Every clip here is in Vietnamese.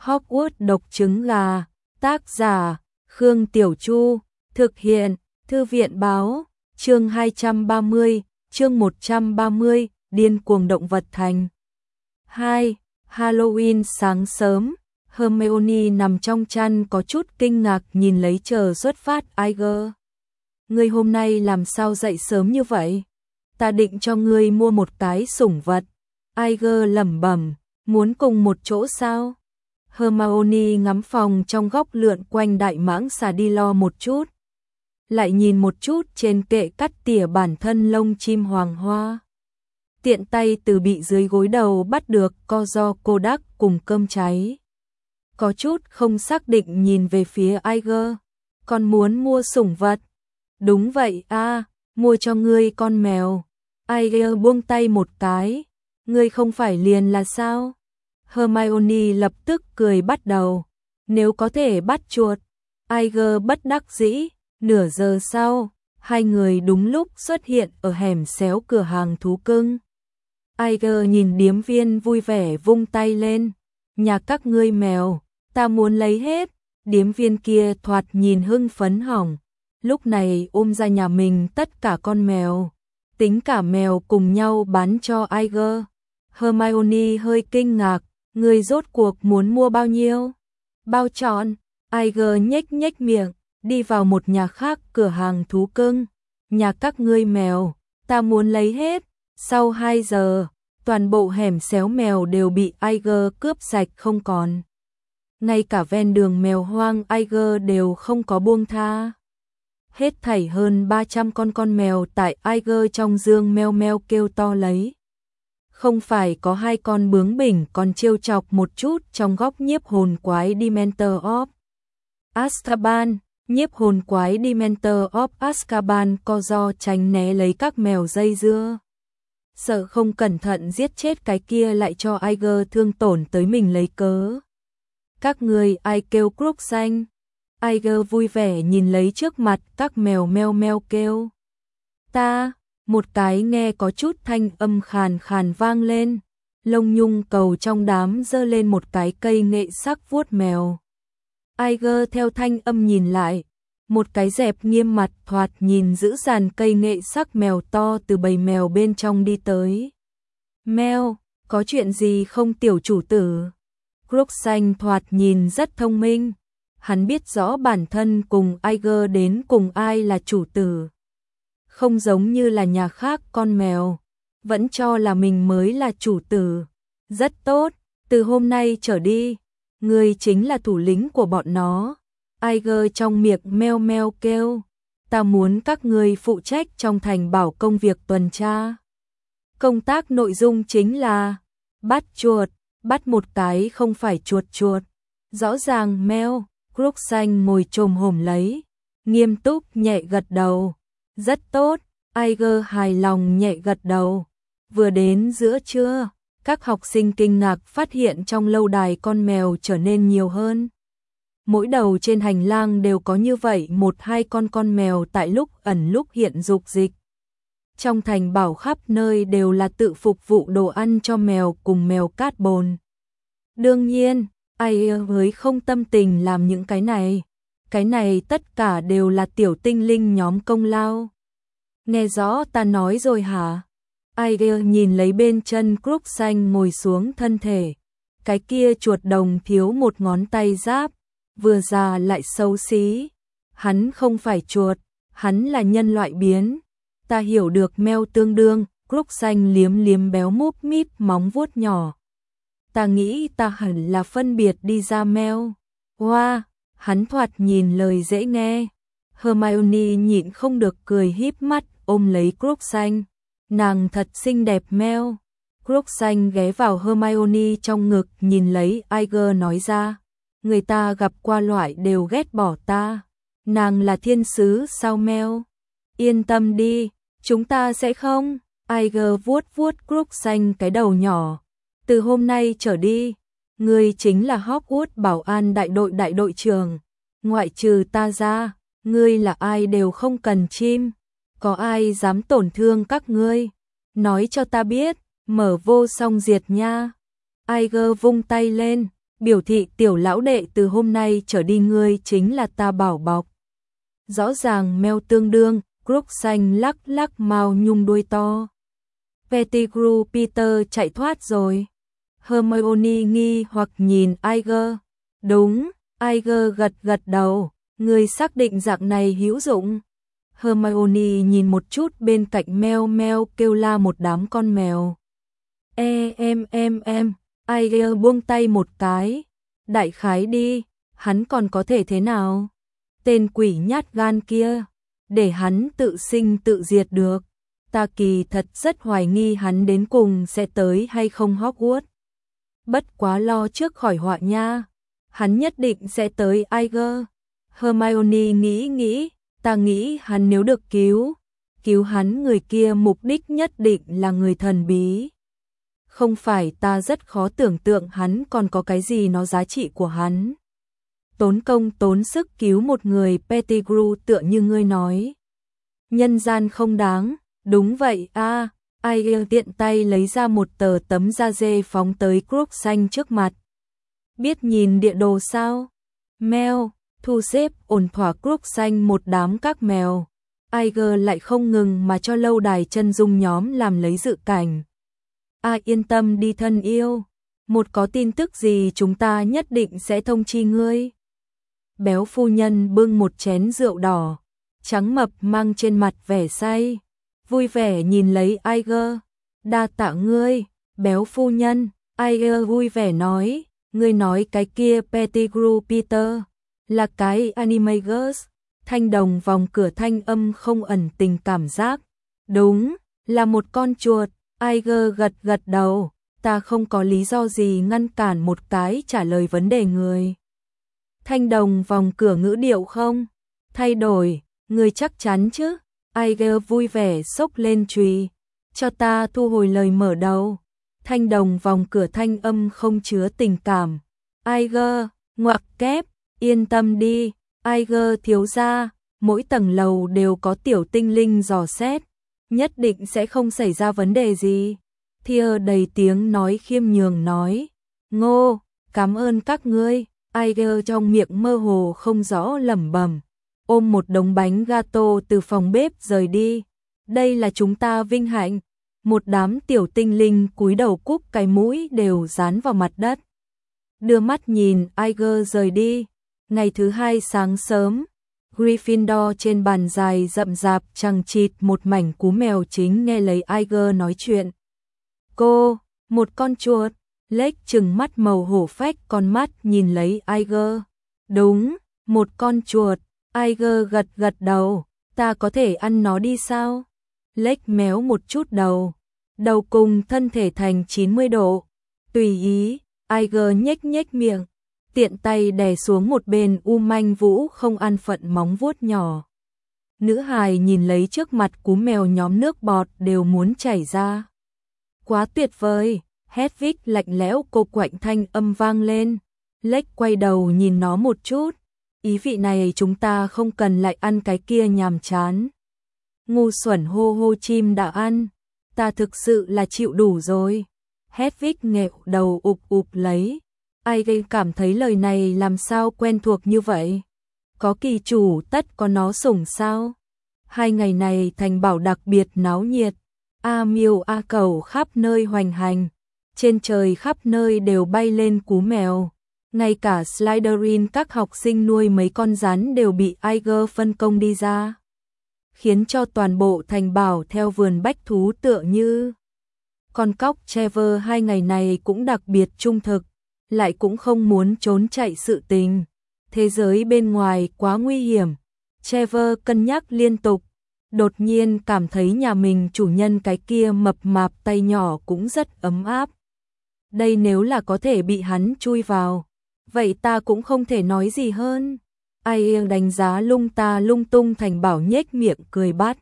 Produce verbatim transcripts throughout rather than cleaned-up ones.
Hogwarts độc trứng gà, tác giả, Khương Tiểu Chu, thực hiện, Thư viện báo, chương hai trăm ba mươi, chương một trăm ba mươi, điên cuồng động vật thành. hai. Halloween sáng sớm, Hermione nằm trong chăn có chút kinh ngạc nhìn lấy chờ xuất phát Iger. Ngươi hôm nay làm sao dậy sớm như vậy? Ta định cho ngươi mua một cái sủng vật. Iger lẩm bẩm, muốn cùng một chỗ sao? Hermione ngắm phòng trong góc lượn quanh đại mãng xà đi lo một chút. Lại nhìn một chút trên kệ cắt tỉa bản thân lông chim hoàng hoa. Tiện tay từ bị dưới gối đầu bắt được co do cô đắc cùng cơm cháy. Có chút không xác định nhìn về phía Iger. Con muốn mua sủng vật. Đúng vậy a, à, mua cho ngươi con mèo. Iger buông tay một cái. Ngươi không phải liền là sao? Hermione lập tức cười bắt đầu. Nếu có thể bắt chuột. Iger bất đắc dĩ. Nửa giờ sau, hai người đúng lúc xuất hiện ở hẻm xéo cửa hàng thú cưng. Iger nhìn điếm viên vui vẻ vung tay lên. Nhà các ngươi mèo, ta muốn lấy hết. Điếm viên kia thoạt nhìn hưng phấn hỏng. Lúc này ôm ra nhà mình tất cả con mèo. Tính cả mèo cùng nhau bán cho Iger. Hermione hơi kinh ngạc. Người rốt cuộc muốn mua bao nhiêu? Bao trọn. Iger nhếch nhếch miệng. Đi vào một nhà khác cửa hàng thú cưng. Nhà các ngươi mèo, ta muốn lấy hết. Sau hai giờ, toàn bộ hẻm xéo mèo đều bị Iger cướp sạch không còn. Ngay cả ven đường mèo hoang Iger đều không có buông tha. Hết thảy hơn ba trăm con con mèo tại Iger trong giường meo meo kêu to lấy. Không phải có hai con bướng bỉnh còn trêu chọc một chút trong góc nhiếp hồn quái Dementor of Azkaban. Nhiếp hồn quái Dementor of Azkaban co do tránh né lấy các mèo dây dưa. Sợ không cẩn thận giết chết cái kia lại cho Iger thương tổn tới mình lấy cớ. Các người ai kêu Crookshanks? Iger vui vẻ nhìn lấy trước mặt các mèo meo meo kêu. Ta, một cái nghe có chút thanh âm khàn khàn vang lên. Lông nhung cầu trong đám giơ lên một cái cây nghệ sắc vuốt mèo. Iger theo thanh âm nhìn lại, một cái dẹp nghiêm mặt thoạt nhìn giữ dàn cây nghệ sắc mèo to từ bầy mèo bên trong đi tới. Mèo, có chuyện gì không tiểu chủ tử? Crookshanks thoạt nhìn rất thông minh, hắn biết rõ bản thân cùng Iger đến cùng ai là chủ tử. Không giống như là nhà khác con mèo, vẫn cho là mình mới là chủ tử. Rất tốt, từ hôm nay trở đi. Ngươi chính là thủ lĩnh của bọn nó. Iger trong miệng meo meo kêu. Ta muốn các ngươi phụ trách trong thành bảo công việc tuần tra. Công tác nội dung chính là bắt chuột, bắt một cái không phải chuột chuột. Rõ ràng meo, Crookshanks ngồi chồm hổm lấy, nghiêm túc nhẹ gật đầu. Rất tốt, Iger hài lòng nhẹ gật đầu. Vừa đến giữa trưa, các học sinh kinh ngạc phát hiện trong lâu đài con mèo trở nên nhiều hơn. Mỗi đầu trên hành lang đều có như vậy một hai con con mèo tại lúc ẩn lúc hiện dục dịch. Trong thành bảo khắp nơi đều là tự phục vụ đồ ăn cho mèo cùng mèo cát bồn. Đương nhiên, ai với không tâm tình làm những cái này. Cái này tất cả đều là tiểu tinh linh nhóm công lao. Nghe rõ ta nói rồi hả? Iger nhìn lấy bên chân Crookshanks ngồi xuống thân thể. Cái kia chuột đồng thiếu một ngón tay giáp, vừa già lại xấu xí. Hắn không phải chuột, hắn là nhân loại biến. Ta hiểu được meo tương đương, Crookshanks liếm liếm béo múp míp móng vuốt nhỏ. Ta nghĩ ta hẳn là phân biệt đi ra meo. Wow, hắn thoạt nhìn lời dễ nghe. Hermione nhịn không được cười híp mắt ôm lấy Crookshanks. Nàng thật xinh đẹp meo. Crookshanks ghé vào Hermione trong ngực nhìn lấy Iger nói ra. Người ta gặp qua loại đều ghét bỏ ta. Nàng là thiên sứ sao meo? Yên tâm đi, chúng ta sẽ không. Iger vuốt vuốt Crookshanks cái đầu nhỏ. Từ hôm nay trở đi, ngươi chính là Hogwarts bảo an đại đội đại đội trưởng. Ngoại trừ ta ra, ngươi là ai đều không cần chim. Có ai dám tổn thương các ngươi? Nói cho ta biết, mở vô song diệt nha. Iger vung tay lên, biểu thị tiểu lão đệ từ hôm nay trở đi ngươi chính là ta bảo bọc. Rõ ràng Mel tương đương, Crooks xanh lắc lắc mao nhung đuôi to. Pettigrew Peter chạy thoát rồi. Hermione nghi hoặc nhìn Iger. Đúng, Iger gật gật đầu, người xác định dạng này hữu dụng. Hermione nhìn một chút bên cạnh Mel Mel kêu la một đám con mèo. E em em em, Iger buông tay một cái. Đại khái đi, hắn còn có thể thế nào? Tên quỷ nhát gan kia, để hắn tự sinh tự diệt được. Ta kỳ thật rất hoài nghi hắn đến cùng sẽ tới hay không Hogwarts. Bất quá lo trước khỏi họa nha. Hắn nhất định sẽ tới Iger. Hermione nghĩ nghĩ, ta nghĩ hắn nếu được cứu, cứu hắn người kia mục đích nhất định là người thần bí. Không phải ta rất khó tưởng tượng hắn còn có cái gì nó giá trị của hắn. Tốn công tốn sức cứu một người Pettigrew tựa như ngươi nói. Nhân gian không đáng, đúng vậy a. À, Iger tiện tay lấy ra một tờ tấm da dê phóng tới Crooks xanh trước mặt. Biết nhìn địa đồ sao? Mel, thu xếp ổn thỏa Crooks xanh một đám các mèo. Iger lại không ngừng mà cho lâu đài chân dung nhóm làm lấy dự cảnh. A à, yên tâm đi thân yêu, một có tin tức gì chúng ta nhất định sẽ thông chi ngươi. Béo phu nhân bưng một chén rượu đỏ, trắng mập mang trên mặt vẻ say, vui vẻ nhìn lấy Iger. Đa tạ ngươi, béo phu nhân. Iger vui vẻ nói, ngươi nói cái kia Pettigrew Peter là cái Animagus. Thanh đồng vòng cửa thanh âm không ẩn tình cảm giác. Đúng, là một con chuột. Iger gật gật đầu, ta không có lý do gì ngăn cản một cái trả lời vấn đề người. Thanh đồng vòng cửa ngữ điệu không thay đổi, người chắc chắn chứ? Iger vui vẻ xốc lên chùy, cho ta thu hồi lời mở đầu. Thanh đồng vòng cửa thanh âm không chứa tình cảm. Iger, ngoặc kép, yên tâm đi, Iger thiếu gia, mỗi tầng lầu đều có tiểu tinh linh dò xét, nhất định sẽ không xảy ra vấn đề gì. Thia đầy tiếng nói khiêm nhường nói, ngô, cảm ơn các ngươi. Iger trong miệng mơ hồ không rõ lẩm bẩm, ôm một đống bánh gato từ phòng bếp rời đi. Đây là chúng ta vinh hạnh. Một đám tiểu tinh linh cúi đầu cúc cái mũi đều dán vào mặt đất. Đưa mắt nhìn Iger rời đi. Ngày thứ hai sáng sớm, Gryffindor trên bàn dài rậm rạp chằng chịt một mảnh cú mèo chính nghe lấy Iger nói chuyện. Cô, một con chuột. Lếch trừng mắt màu hổ phách con mắt nhìn lấy Iger. Đúng, một con chuột. Iger gật gật đầu. Ta có thể ăn nó đi sao? Lếch méo một chút đầu. Đầu cùng thân thể thành chín mươi độ. Tùy ý. Iger nhếch nhếch miệng, tiện tay đè xuống một bên u manh vũ không an phận móng vuốt nhỏ. Nữ hài nhìn lấy trước mặt cú mèo nhóm nước bọt đều muốn chảy ra. Quá tuyệt vời. Hedwig lạnh lẽo cô quạnh thanh âm vang lên. Lếch quay đầu nhìn nó một chút. Ý vị này chúng ta không cần lại ăn cái kia nhàm chán. Ngu xuẩn hô hô chim đã ăn. Ta thực sự là chịu đủ rồi. Hedwig nghẹo đầu ụp ụp lấy. Ai gây cảm thấy lời này làm sao quen thuộc như vậy. Có kỳ chủ tất có nó sủng sao. Hai ngày này thành bảo đặc biệt náo nhiệt. A miêu a cầu khắp nơi hoành hành. Trên trời khắp nơi đều bay lên cú mèo. Ngay cả Slytherin các học sinh nuôi mấy con rắn đều bị Iger phân công đi ra. Khiến cho toàn bộ thành bảo theo vườn bách thú tựa như. Con cóc Trevor hai ngày này cũng đặc biệt trung thực. Lại cũng không muốn trốn chạy sự tình. Thế giới bên ngoài quá nguy hiểm. Trevor cân nhắc liên tục. Đột nhiên cảm thấy nhà mình chủ nhân cái kia mập mạp tay nhỏ cũng rất ấm áp. Đây nếu là có thể bị hắn chui vào, vậy ta cũng không thể nói gì hơn. Ai đánh giá lung ta lung tung thành bảo nhếch miệng cười bắt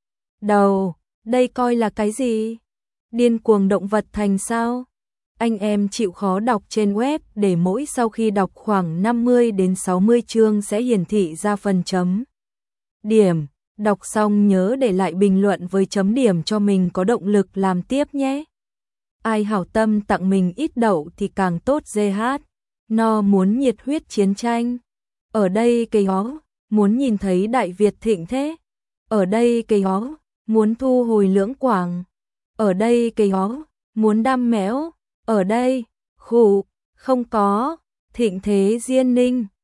đầu. Đây coi là cái gì? Điên cuồng động vật thành sao? Anh em chịu khó đọc trên web để mỗi sau khi đọc khoảng năm mươi đến sáu mươi chương sẽ hiển thị ra phần chấm điểm. Đọc xong nhớ để lại bình luận với chấm điểm cho mình có động lực làm tiếp nhé. Ai hảo tâm tặng mình ít đậu thì càng tốt dê hát. no muốn nhiệt huyết chiến tranh. Ở đây cây ó, muốn nhìn thấy Đại Việt thịnh thế. Ở đây cây ó, muốn thu hồi Lưỡng Quảng. Ở đây cây ó, muốn đam mẽo. Ở đây, khụ, không có, thịnh thế Diên Ninh.